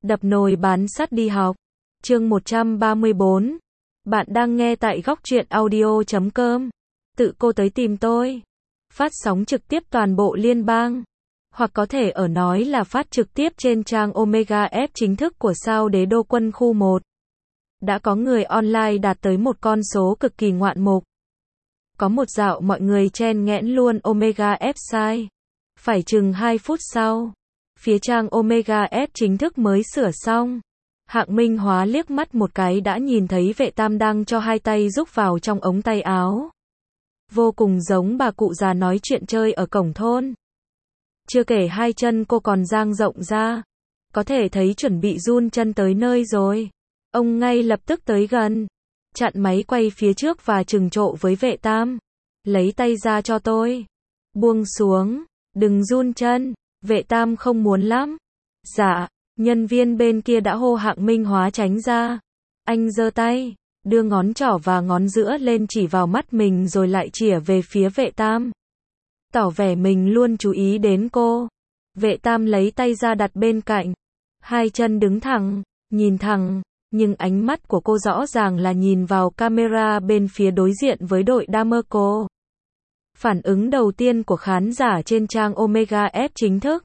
Đập nồi bán sắt đi học. Chương 134. Bạn đang nghe tại góc truyện audio.com. Tự cô tới tìm tôi. Phát sóng trực tiếp toàn bộ liên bang. Hoặc có thể ở nói là phát trực tiếp trên trang Omega F chính thức của sao Đế Đô Quân khu 1. Đã có người online đạt tới một con số cực kỳ ngoạn mục. Có một dạo mọi người chen nghẽn luôn Omega F sai. Phải chừng 2 phút sau, phía trang Omega F chính thức mới sửa xong. Hạng Minh Hóa liếc mắt một cái đã nhìn thấy vệ tam đang cho hai tay rúc vào trong ống tay áo. Vô cùng giống bà cụ già nói chuyện chơi ở cổng thôn. Chưa kể hai chân cô còn dang rộng ra. Có thể thấy chuẩn bị run chân tới nơi rồi. Ông ngay lập tức tới gần. Chặn máy quay phía trước và trừng trộ với vệ tam. Lấy tay ra cho tôi. Buông xuống. Đừng run chân. Vệ tam không muốn lắm. Dạ. Nhân viên bên kia đã hô Hạng Minh Hóa tránh ra. Anh giơ tay. Đưa ngón trỏ và ngón giữa lên chỉ vào mắt mình rồi lại chĩa về phía vệ tam. Tỏ vẻ mình luôn chú ý đến cô. Vệ tam lấy tay ra đặt bên cạnh. Hai chân đứng thẳng. Nhìn thẳng. Nhưng ánh mắt của cô rõ ràng là nhìn vào camera bên phía đối diện với đội Damerco. Phản ứng đầu tiên của khán giả trên trang Omega F chính thức.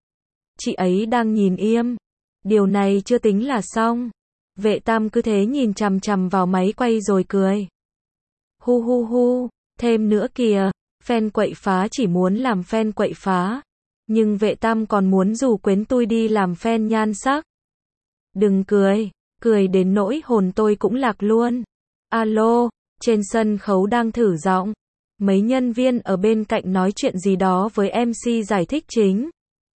Chị ấy đang nhìn im. Điều này chưa tính là xong. Vệ tam cứ thế nhìn chằm chằm vào máy quay rồi cười. Hu hu hu, thêm nữa kìa, fan quậy phá chỉ muốn làm fan quậy phá. Nhưng vệ tam còn muốn rủ quyến tui đi làm fan nhan sắc. Đừng cười, cười đến nỗi hồn tôi cũng lạc luôn. Alo, trên sân khấu đang thử giọng. Mấy nhân viên ở bên cạnh nói chuyện gì đó với MC giải thích chính.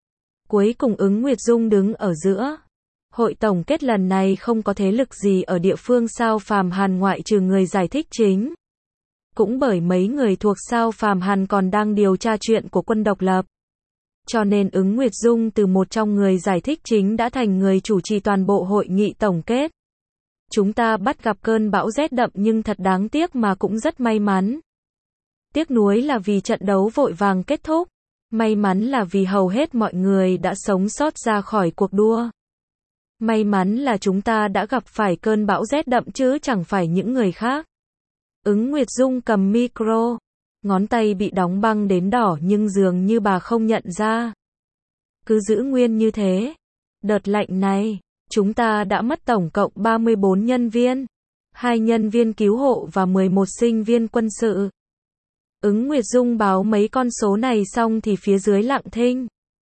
Cuối cùng Ứng Nguyệt Dung đứng ở giữa. Hội tổng kết lần này không có thế lực gì ở địa phương Sao Phàm Hàn ngoại trừ người giải thích chính. Cũng bởi mấy người thuộc Sao Phàm Hàn còn đang điều tra chuyện của quân độc lập. Cho nên Ứng Nguyệt Dung từ một trong người giải thích chính đã thành người chủ trì toàn bộ hội nghị tổng kết. Chúng ta bắt gặp cơn bão rét đậm nhưng thật đáng tiếc mà cũng rất may mắn. Tiếc nuối là vì trận đấu vội vàng kết thúc. May mắn là vì hầu hết mọi người đã sống sót ra khỏi cuộc đua. May mắn là chúng ta đã gặp phải cơn bão rét đậm chứ chẳng phải những người khác. Ứng Nguyệt Dung cầm micro. Ngón tay bị đóng băng đến đỏ nhưng dường như bà không nhận ra. Cứ giữ nguyên như thế. Đợt lạnh này, chúng ta đã mất tổng cộng 34 nhân viên. 2 nhân viên cứu hộ và 11 sinh viên quân sự. Ứng Nguyệt Dung báo mấy con số này xong thì phía dưới lặng thinh.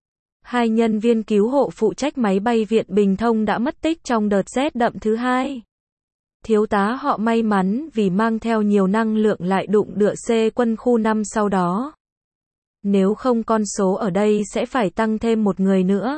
2 nhân viên cứu hộ phụ trách máy bay Viện Bình Thông đã mất tích trong đợt rét đậm thứ 2. Thiếu tá họ may mắn vì mang theo nhiều năng lượng lại đụng đựa C quân khu 5 sau đó. Nếu không con số ở đây sẽ phải tăng thêm một người nữa.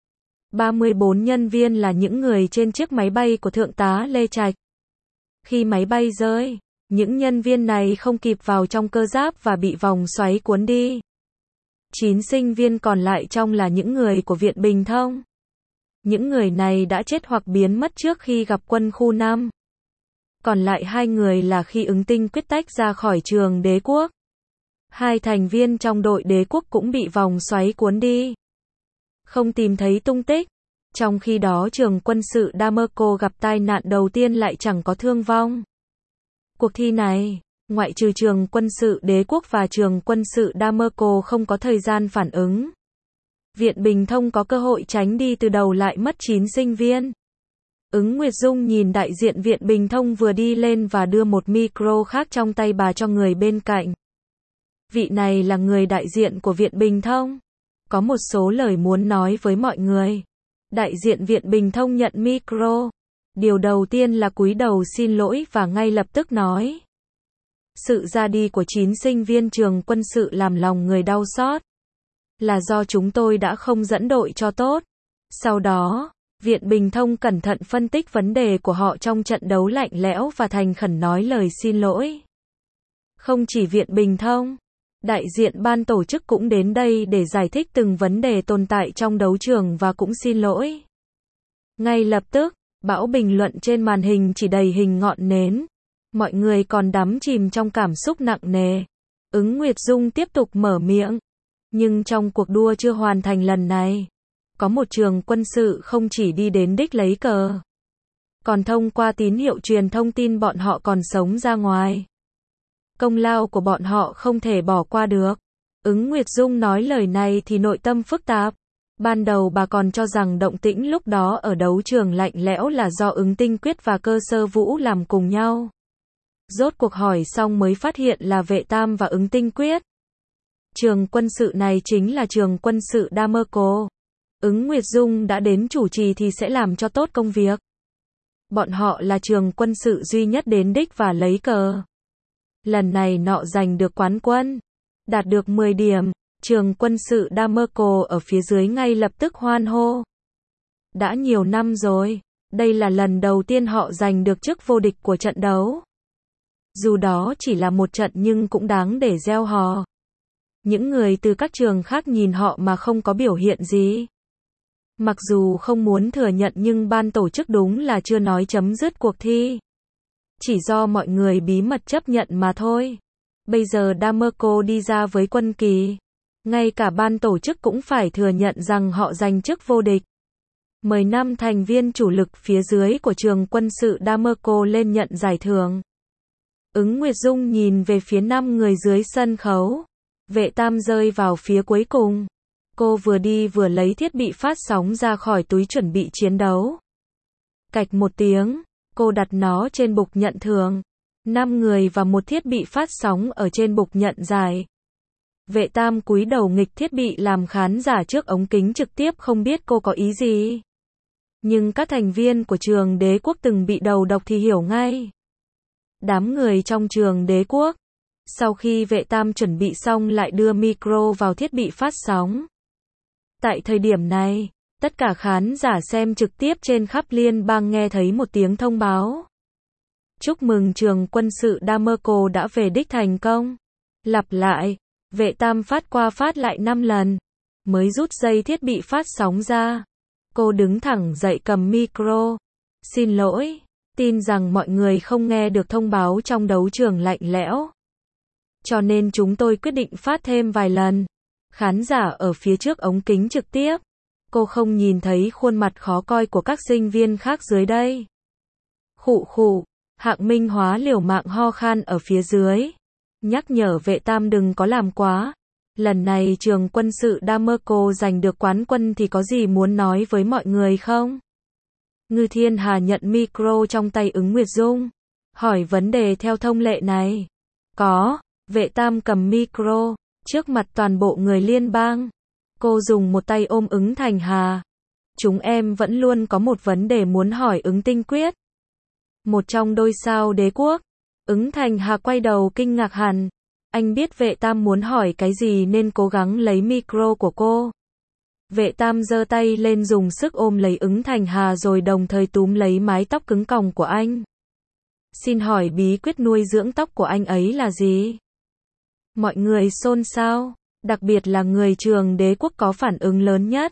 34 nhân viên là những người trên chiếc máy bay của Thượng tá Lê Trạch. Khi máy bay rơi, những nhân viên này không kịp vào trong cơ giáp và bị vòng xoáy cuốn đi. 9 sinh viên còn lại trong là những người của Viện Bình Thông. Những người này đã chết hoặc biến mất trước khi gặp quân khu 5. Còn lại 2 người là khi Ứng Tinh quyết tách ra khỏi trường Đế Quốc. 2 thành viên trong đội Đế Quốc cũng bị vòng xoáy cuốn đi. Không tìm thấy tung tích. Trong khi đó trường quân sự Damerco gặp tai nạn đầu tiên lại chẳng có thương vong. Cuộc thi này, ngoại trừ trường quân sự Đế Quốc và trường quân sự Damerco không có thời gian phản ứng. Viện Bình Thông có cơ hội tránh đi từ đầu lại mất 9 sinh viên. Ứng Nguyệt Dung nhìn đại diện Viện Bình Thông vừa đi lên và đưa một micro khác trong tay bà cho người bên cạnh. Vị này là người đại diện của Viện Bình Thông. Có một số lời muốn nói với mọi người. Đại diện Viện Bình Thông nhận micro. Điều đầu tiên là cúi đầu xin lỗi và ngay lập tức nói. Sự ra đi của 9 sinh viên trường quân sự làm lòng người đau xót. Là do chúng tôi đã không dẫn đội cho tốt. Sau đó, Viện Bình Thông cẩn thận phân tích vấn đề của họ trong trận đấu lạnh lẽo và thành khẩn nói lời xin lỗi. Không chỉ Viện Bình Thông, đại diện ban tổ chức cũng đến đây để giải thích từng vấn đề tồn tại trong đấu trường và cũng xin lỗi. Ngay lập tức, bão bình luận trên màn hình chỉ đầy hình ngọn nến. Mọi người còn đắm chìm trong cảm xúc nặng nề. Ứng Nguyệt Dung tiếp tục mở miệng. Nhưng trong cuộc đua chưa hoàn thành lần này, có một trường quân sự không chỉ đi đến đích lấy cờ, còn thông qua tín hiệu truyền thông tin bọn họ còn sống ra ngoài. Công lao của bọn họ không thể bỏ qua được. Ứng Nguyệt Dung nói lời này thì nội tâm phức tạp. Ban đầu bà còn cho rằng động tĩnh lúc đó ở đấu trường lạnh lẽo là do Ứng Tinh Quyết và Cơ Sơ Vũ làm cùng nhau. Rốt cuộc hỏi xong mới phát hiện là Vệ Tam và Ứng Tinh Quyết. Trường quân sự này chính là trường quân sự Damerco. Ứng Nguyệt Dung đã đến chủ trì thì sẽ làm cho tốt công việc. Bọn họ là trường quân sự duy nhất đến đích và lấy cờ. Lần này nọ giành được quán quân, đạt được 10 điểm, trường quân sự Damerco ở phía dưới ngay lập tức hoan hô. Đã nhiều năm rồi, đây là lần đầu tiên họ giành được chức vô địch của trận đấu. Dù đó chỉ là một trận nhưng cũng đáng để reo hò. Những người từ các trường khác nhìn họ mà không có biểu hiện gì. Mặc dù không muốn thừa nhận nhưng ban tổ chức đúng là chưa nói chấm dứt cuộc thi. Chỉ do mọi người bí mật chấp nhận mà thôi. Bây giờ Damerco đi ra với quân kỳ. Ngay cả ban tổ chức cũng phải thừa nhận rằng họ giành chức vô địch. Mời 5 thành viên chủ lực phía dưới của trường quân sự Damerco lên nhận giải thưởng. Ứng Nguyệt Dung nhìn về phía 5 người dưới sân khấu. Vệ Tam rơi vào phía cuối cùng. Cô vừa đi vừa lấy thiết bị phát sóng ra khỏi túi chuẩn bị chiến đấu. Cạch một tiếng, cô đặt nó trên bục nhận thưởng. 5 người và một thiết bị phát sóng ở trên bục nhận giải. Vệ Tam cúi đầu nghịch thiết bị làm khán giả trước ống kính trực tiếp không biết cô có ý gì. Nhưng các thành viên của trường Đế Quốc từng bị đầu độc thì hiểu ngay. Đám người trong trường Đế Quốc, sau khi Vệ Tam chuẩn bị xong lại đưa micro vào thiết bị phát sóng. Tại thời điểm này, tất cả khán giả xem trực tiếp trên khắp liên bang nghe thấy một tiếng thông báo. Chúc mừng trường quân sự Damerco đã về đích thành công. Lặp lại, Vệ Tam phát qua phát lại 5 lần, mới rút dây thiết bị phát sóng ra. Cô đứng thẳng dậy cầm micro. Xin lỗi, tin rằng mọi người không nghe được thông báo trong đấu trường lạnh lẽo. Cho nên chúng tôi quyết định phát thêm vài lần. Khán giả ở phía trước ống kính trực tiếp. Cô không nhìn thấy khuôn mặt khó coi của các sinh viên khác dưới đây. Khụ khụ, Hạng Minh Hóa liều mạng ho khan ở phía dưới. Nhắc nhở Vệ Tam đừng có làm quá. Lần này trường quân sự Damerco giành được quán quân thì có gì muốn nói với mọi người không? Ngư Thiên Hà nhận micro trong tay Ứng Nguyệt Dung. Hỏi vấn đề theo thông lệ này. Có, Vệ Tam cầm micro, trước mặt toàn bộ người liên bang. Cô dùng một tay ôm Ứng Thành Hà. Chúng em vẫn luôn có một vấn đề muốn hỏi Ứng Tinh Quyết. Một trong đôi sao Đế Quốc. Ứng Thành Hà quay đầu kinh ngạc hẳn. Anh biết Vệ Tam muốn hỏi cái gì nên cố gắng lấy micro của cô. Vệ Tam giơ tay lên dùng sức ôm lấy Ứng Thành Hà rồi đồng thời túm lấy mái tóc cứng còng của anh. Xin hỏi bí quyết nuôi dưỡng tóc của anh ấy là gì? Mọi người xôn xao, đặc biệt là người trường Đế Quốc có phản ứng lớn nhất.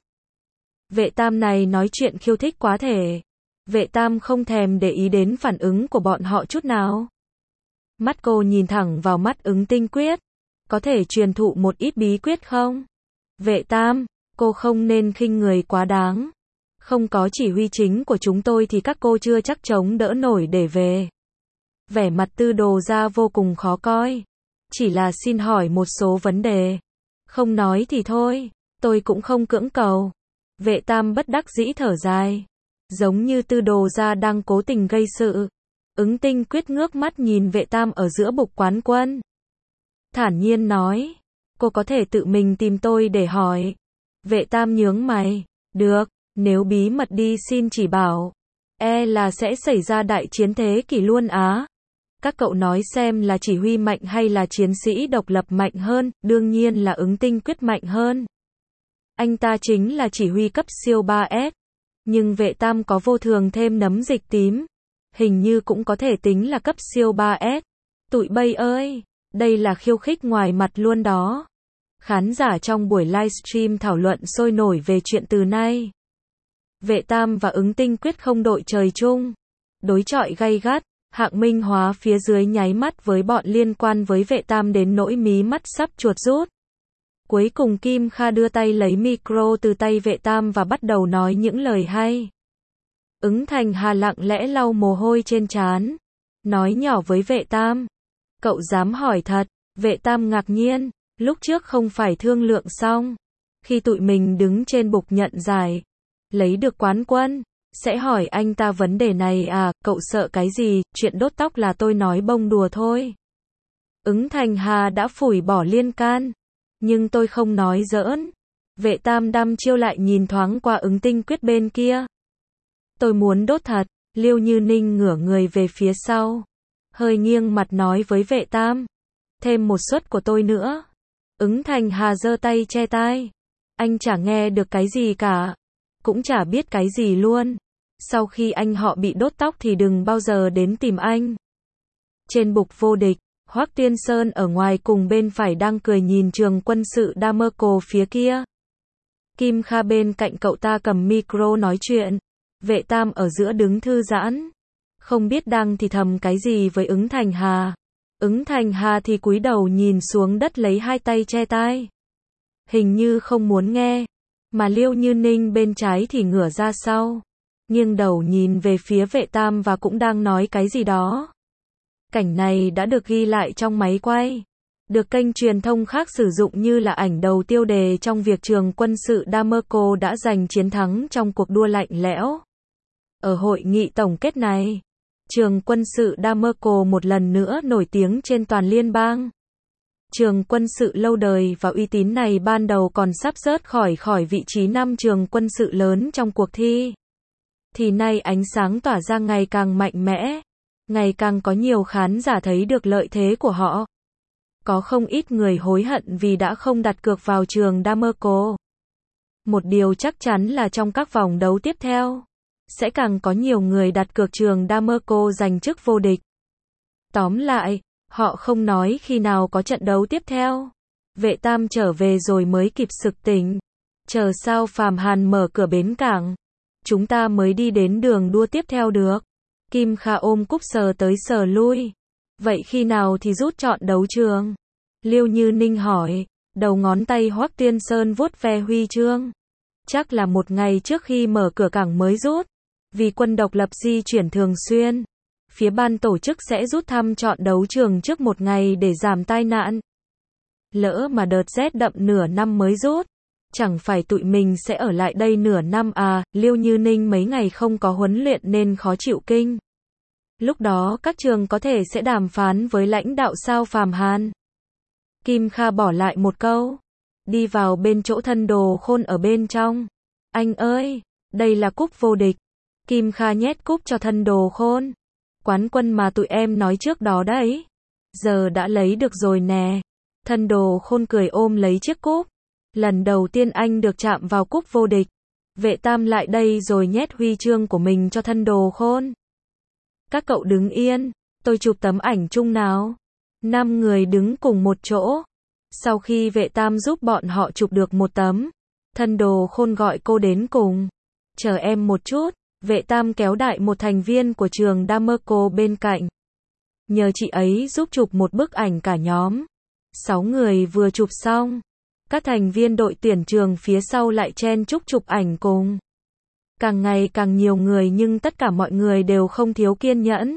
Vệ Tam này nói chuyện khiêu thích quá thể. Vệ Tam không thèm để ý đến phản ứng của bọn họ chút nào. Mắt cô nhìn thẳng vào mắt Ứng Tinh Quyết. Có thể truyền thụ một ít bí quyết không? Vệ Tam, cô không nên khinh người quá đáng. Không có chỉ huy chính của chúng tôi thì các cô chưa chắc chống đỡ nổi để về. Vẻ mặt Tư Đồ Gia vô cùng khó coi. Chỉ là xin hỏi một số vấn đề. Không nói thì thôi, tôi cũng không cưỡng cầu. Vệ Tam bất đắc dĩ thở dài. Giống như Tư Đồ Gia đang cố tình gây sự. Ứng Tinh Quyết ngước mắt nhìn Vệ Tam ở giữa bục quán quân. Thản nhiên nói. Cô có thể tự mình tìm tôi để hỏi. Vệ Tam nhướng mày. Được, nếu bí mật đi xin chỉ bảo. Là sẽ xảy ra đại chiến thế kỷ luôn á. Các cậu nói xem là chỉ huy mạnh hay là chiến sĩ độc lập mạnh hơn, đương nhiên là Ứng Tinh Quyết mạnh hơn. Anh ta chính là chỉ huy cấp siêu 3S. Nhưng Vệ Tam có vô thường thêm nấm dịch tím. Hình như cũng có thể tính là cấp siêu 3S. Tụi bay ơi, đây là khiêu khích ngoài mặt luôn đó. Khán giả trong buổi livestream thảo luận sôi nổi về chuyện từ nay. Vệ Tam và Ứng Tinh Quyết không đội trời chung. Đối chọi gay gắt. Hạng Minh Hóa phía dưới nháy mắt với bọn liên quan với Vệ Tam đến nỗi mí mắt sắp chuột rút. Cuối cùng Kim Kha đưa tay lấy micro từ tay Vệ Tam và bắt đầu nói những lời hay. Ứng Thành Hà lặng lẽ lau mồ hôi trên trán, nói nhỏ với Vệ Tam. Cậu dám hỏi thật? Vệ Tam ngạc nhiên, lúc trước không phải thương lượng xong. Khi tụi mình đứng trên bục nhận giải, lấy được quán quân, sẽ hỏi anh ta vấn đề này à, cậu sợ cái gì, chuyện đốt tóc là tôi nói bông đùa thôi. Ứng Thành Hà đã phủi bỏ liên can, nhưng tôi không nói giỡn. Vệ Tam đăm chiêu lại nhìn thoáng qua Ứng Tinh Quyết bên kia. Tôi muốn đốt thật. Liêu Như Ninh ngửa người về phía sau, hơi nghiêng mặt nói với Vệ Tam. Thêm một suất của tôi nữa. Ứng Thành Hà giơ tay che tai. Anh chả nghe được cái gì cả, cũng chả biết cái gì luôn. Sau khi anh họ bị đốt tóc thì đừng bao giờ đến tìm anh. Trên bục vô địch, Hoắc Tuyên Sơn ở ngoài cùng bên phải đang cười nhìn trường quân sự Damerco phía kia. Kim Kha bên cạnh cậu ta cầm micro nói chuyện. Vệ Tam ở giữa đứng thư giãn, không biết đang thì thầm cái gì với Ứng Thành Hà. Ứng Thành Hà thì cúi đầu nhìn xuống đất lấy hai tay che tai, hình như không muốn nghe. Mà Liêu Như Ninh bên trái thì ngửa ra sau, nghiêng đầu nhìn về phía Vệ Tam và cũng đang nói cái gì đó. Cảnh này đã được ghi lại trong máy quay, được kênh truyền thông khác sử dụng như là ảnh đầu tiêu đề trong việc trường quân sự Damerco đã giành chiến thắng trong cuộc đua lạnh lẽo. Ở hội nghị tổng kết này, trường quân sự Damerco một lần nữa nổi tiếng trên toàn liên bang. Trường quân sự lâu đời và uy tín này ban đầu còn sắp rớt khỏi vị trí 5 trường quân sự lớn trong cuộc thi. Thì nay ánh sáng tỏa ra ngày càng mạnh mẽ, ngày càng có nhiều khán giả thấy được lợi thế của họ. Có không ít người hối hận vì đã không đặt cược vào trường Damerco. Một điều chắc chắn là trong các vòng đấu tiếp theo, sẽ càng có nhiều người đặt cược trường Damerco giành chức vô địch. Tóm lại, họ không nói khi nào có trận đấu tiếp theo. Vệ Tam trở về rồi mới kịp sực tỉnh. Chờ sao Phàm Hàn mở cửa bến cảng, chúng ta mới đi đến đường đua tiếp theo được. Kim Kha ôm cúp sờ tới sờ lui. Vậy khi nào thì rút chọn đấu trường? Liêu Như Ninh hỏi, đầu ngón tay Hoắc Tuyên Sơn vuốt ve huy chương. Chắc là một ngày trước khi mở cửa cảng mới rút. Vì quân độc lập di chuyển thường xuyên, phía ban tổ chức sẽ rút thăm chọn đấu trường trước một ngày để giảm tai nạn. Lỡ mà đợt rét đậm nửa năm mới rút, chẳng phải tụi mình sẽ ở lại đây nửa năm à? Liêu Như Ninh mấy ngày không có huấn luyện nên khó chịu kinh. Lúc đó các trường có thể sẽ đàm phán với lãnh đạo sao Phàm Hàn. Kim Kha bỏ lại một câu, đi vào bên chỗ Thân Đồ Khôn ở bên trong. Anh ơi, đây là cúp vô địch. Kim Kha nhét cúp cho Thân Đồ Khôn. Quán quân mà tụi em nói trước đó đấy. Giờ đã lấy được rồi nè. Thân Đồ Khôn cười ôm lấy chiếc cúp. Lần đầu tiên anh được chạm vào cúp vô địch. Vệ Tam lại đây rồi nhét huy chương của mình cho Thân Đồ Khôn. Các cậu đứng yên, tôi chụp tấm ảnh chung nào. 5 người đứng cùng một chỗ. Sau khi Vệ Tam giúp bọn họ chụp được một tấm, Thân Đồ Khôn gọi cô đến cùng. Chờ em một chút. Vệ Tam kéo đại một thành viên của trường Damerco bên cạnh. Nhờ chị ấy giúp chụp một bức ảnh cả nhóm. 6 người vừa chụp xong, các thành viên đội tuyển trường phía sau lại chen chúc chụp ảnh cùng. Càng ngày càng nhiều người nhưng tất cả mọi người đều không thiếu kiên nhẫn.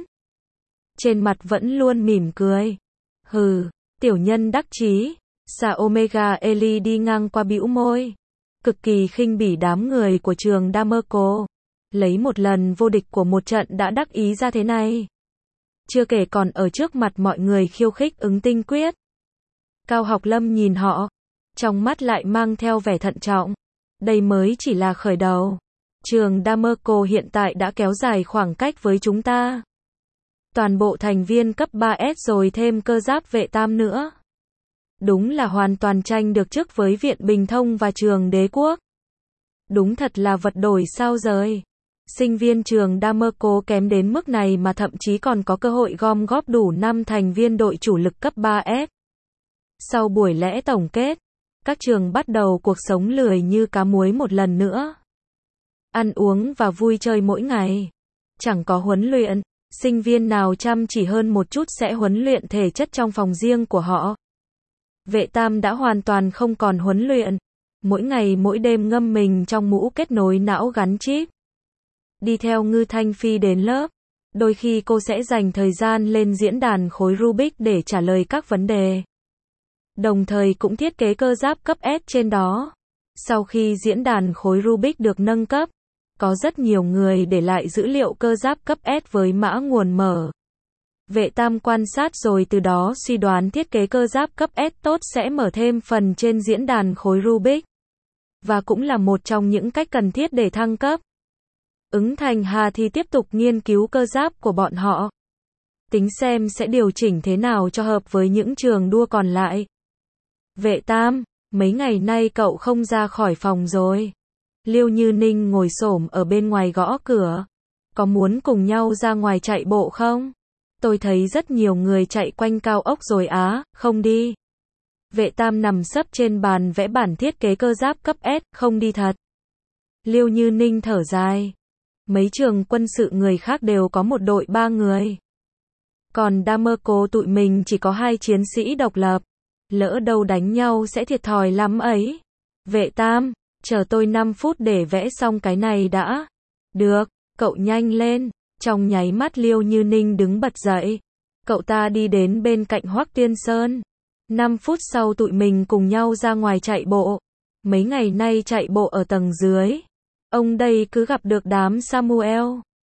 Trên mặt vẫn luôn mỉm cười. Hừ, tiểu nhân đắc chí. Sa Omega Eli đi ngang qua bĩu môi. Cực kỳ khinh bỉ đám người của trường Damerco. Lấy một lần vô địch của một trận đã đắc ý ra thế này. Chưa kể còn ở trước mặt mọi người khiêu khích Ứng Tinh Quyết. Cao Học Lâm nhìn họ, trong mắt lại mang theo vẻ thận trọng. Đây mới chỉ là khởi đầu. Trường Damerco hiện tại đã kéo dài khoảng cách với chúng ta. Toàn bộ thành viên cấp 3S rồi thêm cơ giáp Vệ Tam nữa. Đúng là hoàn toàn tranh được chức với Viện Bình Thông và trường Đế Quốc. Đúng thật là vật đổi sao rời. Sinh viên trường Damerco kém đến mức này mà thậm chí còn có cơ hội gom góp đủ 5 thành viên đội chủ lực cấp 3S. Sau buổi lễ tổng kết, các trường bắt đầu cuộc sống lười như cá muối một lần nữa. Ăn uống và vui chơi mỗi ngày. Chẳng có huấn luyện, sinh viên nào chăm chỉ hơn một chút sẽ huấn luyện thể chất trong phòng riêng của họ. Vệ Tam đã hoàn toàn không còn huấn luyện. Mỗi ngày mỗi đêm ngâm mình trong mũ kết nối não gắn chip. Đi theo Ngư Thanh Phi đến lớp. Đôi khi cô sẽ dành thời gian lên diễn đàn khối Rubik để trả lời các vấn đề. Đồng thời cũng thiết kế cơ giáp cấp S trên đó. Sau khi diễn đàn khối Rubik được nâng cấp, có rất nhiều người để lại dữ liệu cơ giáp cấp S với mã nguồn mở. Vệ Tam quan sát rồi từ đó suy đoán thiết kế cơ giáp cấp S tốt sẽ mở thêm phần trên diễn đàn khối Rubik. Và cũng là một trong những cách cần thiết để thăng cấp. Ứng Thành Hà thì tiếp tục nghiên cứu cơ giáp của bọn họ. Tính xem sẽ điều chỉnh thế nào cho hợp với những trường đua còn lại. Vệ Tam, mấy ngày nay cậu không ra khỏi phòng rồi. Liêu Như Ninh ngồi xổm ở bên ngoài gõ cửa. Có muốn cùng nhau ra ngoài chạy bộ không? Tôi thấy rất nhiều người chạy quanh cao ốc rồi á, không đi. Vệ Tam nằm sấp trên bàn vẽ bản thiết kế cơ giáp cấp S, không đi thật. Liêu Như Ninh thở dài. Mấy trường quân sự người khác đều có một đội 3 người. Còn Damerco tụi mình chỉ có 2 chiến sĩ độc lập. Lỡ đâu đánh nhau sẽ thiệt thòi lắm ấy. Vệ Tam, chờ tôi 5 phút để vẽ xong cái này đã. Được, cậu nhanh lên. Trong nháy mắt Liêu Như Ninh đứng bật dậy. Cậu ta đi đến bên cạnh Hoắc Tiên Sơn. 5 phút sau tụi mình cùng nhau ra ngoài chạy bộ. Mấy ngày nay chạy bộ ở tầng dưới. Ông đây cứ gặp được đám Samuel.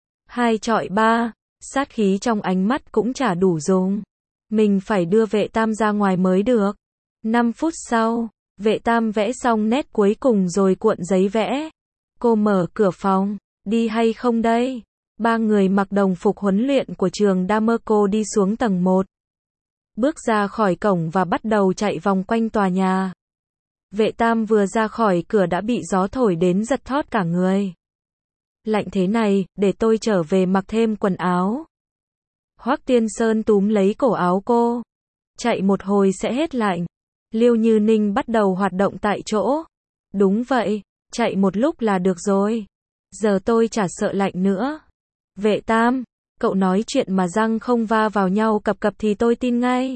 2 chọi 3, sát khí trong ánh mắt cũng chả đủ dùng. Mình phải đưa Vệ Tam ra ngoài mới được. 5 phút sau, Vệ Tam vẽ xong nét cuối cùng rồi cuộn giấy vẽ. Cô mở cửa phòng, đi hay không đây? 3 người mặc đồng phục huấn luyện của trường Damerco đi xuống tầng 1. Bước ra khỏi cổng và bắt đầu chạy vòng quanh tòa nhà. Vệ Tam vừa ra khỏi cửa đã bị gió thổi đến giật thót cả người. Lạnh thế này, để tôi trở về mặc thêm quần áo. Hoắc Tiên Sơn túm lấy cổ áo cô. Chạy một hồi sẽ hết lạnh. Liêu Như Ninh bắt đầu hoạt động tại chỗ. Đúng vậy, chạy một lúc là được rồi. Giờ tôi chả sợ lạnh nữa. Vệ Tam, cậu nói chuyện mà răng không va vào nhau cập cập thì tôi tin ngay.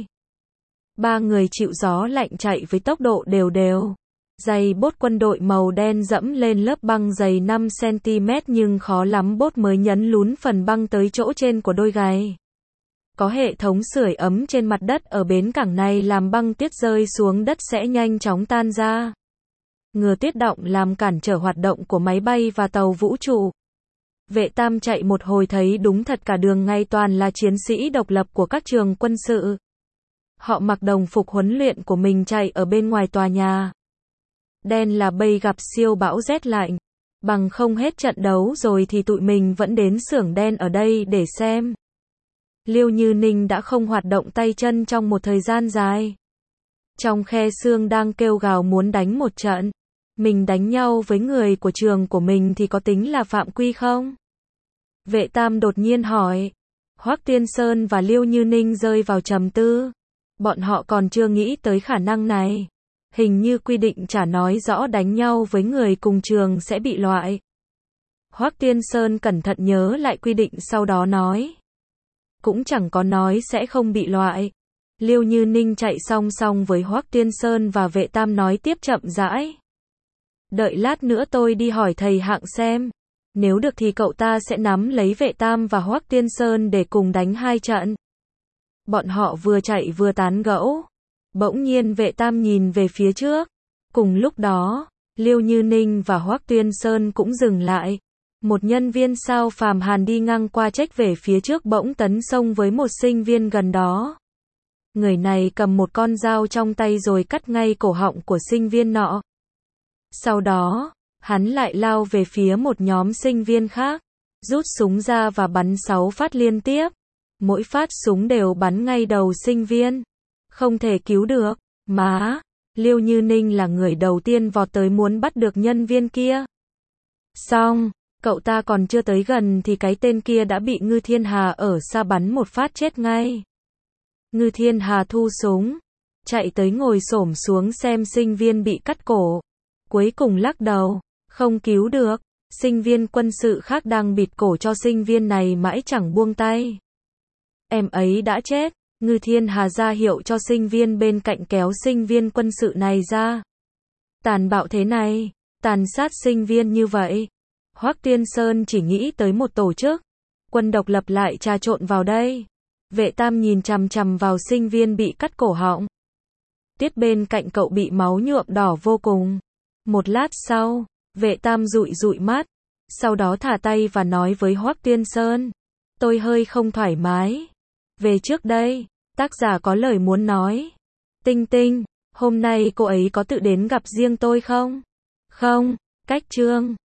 3 người chịu gió lạnh chạy với tốc độ đều đều. Giày bốt quân đội màu đen dẫm lên lớp băng dày 5 cm nhưng khó lắm bốt mới nhấn lún phần băng tới chỗ trên của đôi giày. Có hệ thống sưởi ấm trên mặt đất ở bến cảng này làm băng tuyết rơi xuống đất sẽ nhanh chóng tan ra. Ngừa tuyết động làm cản trở hoạt động của máy bay và tàu vũ trụ. Vệ Tam chạy một hồi thấy đúng thật cả đường ngay toàn là chiến sĩ độc lập của các trường quân sự. Họ mặc đồng phục huấn luyện của mình chạy ở bên ngoài tòa nhà. Đen là bây gặp siêu bão rét lạnh. Bằng không hết trận đấu rồi thì tụi mình vẫn đến xưởng đen ở đây để xem. Liêu Như Ninh đã không hoạt động tay chân trong một thời gian dài. Trong khe xương đang kêu gào muốn đánh một trận. Mình đánh nhau với người của trường của mình thì có tính là phạm quy không? Vệ Tam đột nhiên hỏi. Hoắc Tiên Sơn và Liêu Như Ninh rơi vào trầm tư. Bọn họ còn chưa nghĩ tới khả năng này. Hình như quy định chả nói rõ đánh nhau với người cùng trường sẽ bị loại. Hoắc Tiên Sơn cẩn thận nhớ lại quy định sau đó nói. Cũng chẳng có nói sẽ không bị loại. Liêu Như Ninh chạy song song với Hoắc Tiên Sơn và Vệ Tam nói tiếp chậm rãi. Đợi lát nữa tôi đi hỏi thầy Hạng xem. Nếu được thì cậu ta sẽ nắm lấy Vệ Tam và Hoắc Tiên Sơn để cùng đánh 2 trận. Bọn họ vừa chạy vừa tán gẫu. Bỗng nhiên Vệ Tam nhìn về phía trước. Cùng lúc đó, Liêu Như Ninh và Hoắc Tiên Sơn cũng dừng lại. Một nhân viên sao phàm hàn đi ngang qua trách về phía trước bỗng tấn xông với một sinh viên gần đó. Người này cầm một con dao trong tay rồi cắt ngay cổ họng của sinh viên nọ. Sau đó, hắn lại lao về phía một nhóm sinh viên khác, rút súng ra và bắn 6 phát liên tiếp. Mỗi phát súng đều bắn ngay đầu sinh viên. Không thể cứu được. Má, Liêu Như Ninh là người đầu tiên vọt tới muốn bắt được nhân viên kia. Xong, cậu ta còn chưa tới gần thì cái tên kia đã bị Ngư Thiên Hà ở xa bắn một phát chết ngay. Ngư Thiên Hà thu súng, chạy tới ngồi xổm xuống xem sinh viên bị cắt cổ. Cuối cùng lắc đầu, không cứu được. Sinh viên quân sự khác đang bịt cổ cho sinh viên này mãi chẳng buông tay. Em ấy đã chết. Ngư Thiên Hà ra hiệu cho sinh viên bên cạnh kéo sinh viên quân sự này ra. Tàn bạo thế này, tàn sát sinh viên như vậy. Hoắc Tiên Sơn chỉ nghĩ tới một tổ chức. Quân độc lập lại trà trộn vào đây. Vệ Tam nhìn chằm chằm vào sinh viên bị cắt cổ họng. Tiết bên cạnh cậu bị máu nhuộm đỏ vô cùng. Một lát sau, Vệ Tam dụi dụi mắt. Sau đó thả tay và nói với Hoắc Tiên Sơn. Tôi hơi không thoải mái. Về trước đây, tác giả có lời muốn nói. Tinh Tinh, hôm nay cô ấy có tự đến gặp riêng tôi không? Không, cách chương.